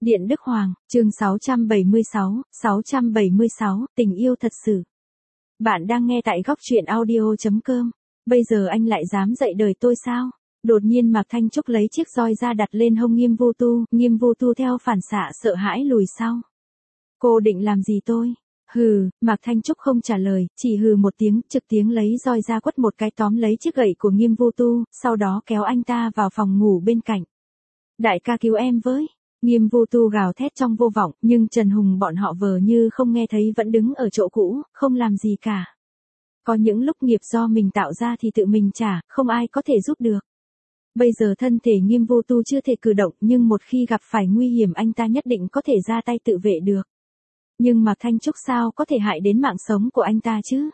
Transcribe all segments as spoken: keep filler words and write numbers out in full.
Điện Đức Hoàng, chương sáu trăm bảy mươi sáu, sáu trăm bảy mươi sáu, tình yêu thật sự. Bạn đang nghe tại góc truyện audio chấm com. Bây giờ anh lại dám dạy đời tôi sao? Đột nhiên Mạc Thanh Trúc lấy chiếc roi ra đặt lên hông Nghiêm Vô Tu, Nghiêm Vô Tu theo phản xạ sợ hãi lùi sau. Cô định làm gì tôi? Hừ, Mạc Thanh Trúc không trả lời, chỉ hừ một tiếng, trực tiếng lấy roi ra quất một cái tóm lấy chiếc gậy của Nghiêm Vô Tu, sau đó kéo anh ta vào phòng ngủ bên cạnh. Đại ca cứu em với. Nghiêm Vô Tu gào thét trong vô vọng, nhưng Trần Hùng bọn họ vờ như không nghe thấy vẫn đứng ở chỗ cũ, không làm gì cả. Có những lúc nghiệp do mình tạo ra thì tự mình trả, không ai có thể giúp được. Bây giờ thân thể Nghiêm Vô Tu chưa thể cử động, nhưng một khi gặp phải nguy hiểm anh ta nhất định có thể ra tay tự vệ được. Nhưng Mạc Thanh Trúc sao có thể hại đến mạng sống của anh ta chứ?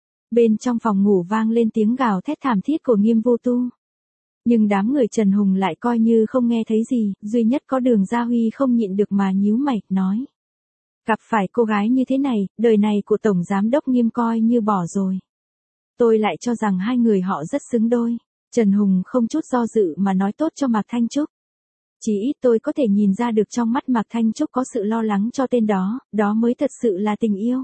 Bên trong phòng ngủ vang lên tiếng gào thét thảm thiết của Nghiêm Vô Tu. Nhưng đám người Trần Hùng lại coi như không nghe thấy gì, duy nhất có Đường Gia Huy không nhịn được mà nhíu mày, nói. Gặp phải cô gái như thế này, đời này của Tổng Giám Đốc Nghiêm coi như bỏ rồi. Tôi lại cho rằng hai người họ rất xứng đôi. Trần Hùng không chút do dự mà nói tốt cho Mạc Thanh Trúc. Chỉ ít tôi có thể nhìn ra được trong mắt Mạc Thanh Trúc có sự lo lắng cho tên đó, đó mới thật sự là tình yêu.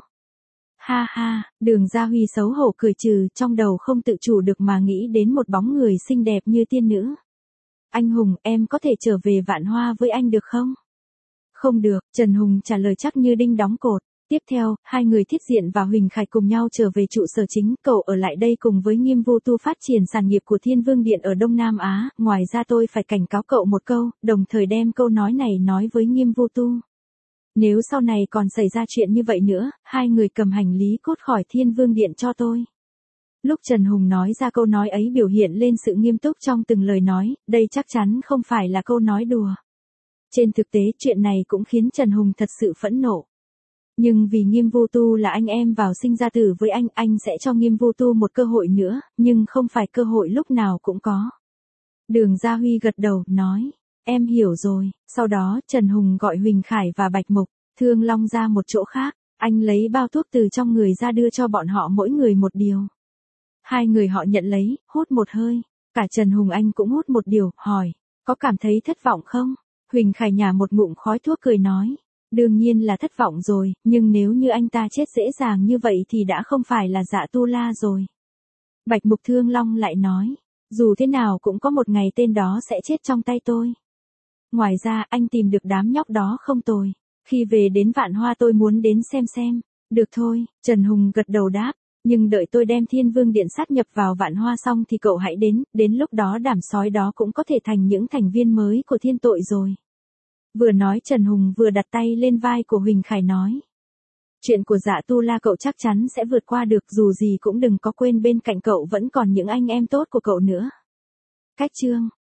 Ha ha, Đường Gia Huy xấu hổ cười trừ, trong đầu không tự chủ được mà nghĩ đến một bóng người xinh đẹp như tiên nữ. Anh Hùng, em có thể trở về Vạn Hoa với anh được không? Không được, Trần Hùng trả lời chắc như đinh đóng cột. Tiếp theo, hai người Thiết Diện và Huỳnh Khải cùng nhau trở về trụ sở chính, cậu ở lại đây cùng với Nghiêm Vô Tu phát triển sản nghiệp của Thiên Vương Điện ở Đông Nam Á, ngoài ra tôi phải cảnh cáo cậu một câu, đồng thời đem câu nói này nói với Nghiêm Vô Tu. Nếu sau này còn xảy ra chuyện như vậy nữa, hai người cầm hành lý cút khỏi Thiên Vương Điện cho tôi. Lúc Trần Hùng nói ra câu nói ấy biểu hiện lên sự nghiêm túc trong từng lời nói, đây chắc chắn không phải là câu nói đùa. Trên thực tế chuyện này cũng khiến Trần Hùng thật sự phẫn nộ. Nhưng vì Nghiêm Vô Tu là anh em vào sinh ra tử với anh, anh sẽ cho Nghiêm Vô Tu một cơ hội nữa, nhưng không phải cơ hội lúc nào cũng có. Đường Gia Huy gật đầu, nói. Em hiểu rồi, sau đó Trần Hùng gọi Huỳnh Khải và Bạch Mục, Thương Long ra một chỗ khác, anh lấy bao thuốc từ trong người ra đưa cho bọn họ mỗi người một điều. Hai người họ nhận lấy, hút một hơi, cả Trần Hùng anh cũng hút một điều, hỏi, có cảm thấy thất vọng không? Huỳnh Khải nhả một ngụm khói thuốc cười nói, đương nhiên là thất vọng rồi, nhưng nếu như anh ta chết dễ dàng như vậy thì đã không phải là Dạ Tu La rồi. Bạch Mục Thương Long lại nói, dù thế nào cũng có một ngày tên đó sẽ chết trong tay tôi. Ngoài ra anh tìm được đám nhóc đó không tồi. Khi về đến Vạn Hoa tôi muốn đến xem xem. Được thôi, Trần Hùng gật đầu đáp. Nhưng đợi tôi đem Thiên Vương Điện sát nhập vào Vạn Hoa xong thì cậu hãy đến. Đến lúc đó đám sói đó cũng có thể thành những thành viên mới của thiên tội rồi. Vừa nói Trần Hùng vừa đặt tay lên vai của Huỳnh Khải nói. Chuyện của Dạ Tu La cậu chắc chắn sẽ vượt qua được, dù gì cũng đừng có quên bên cạnh cậu vẫn còn những anh em tốt của cậu nữa. Cách chương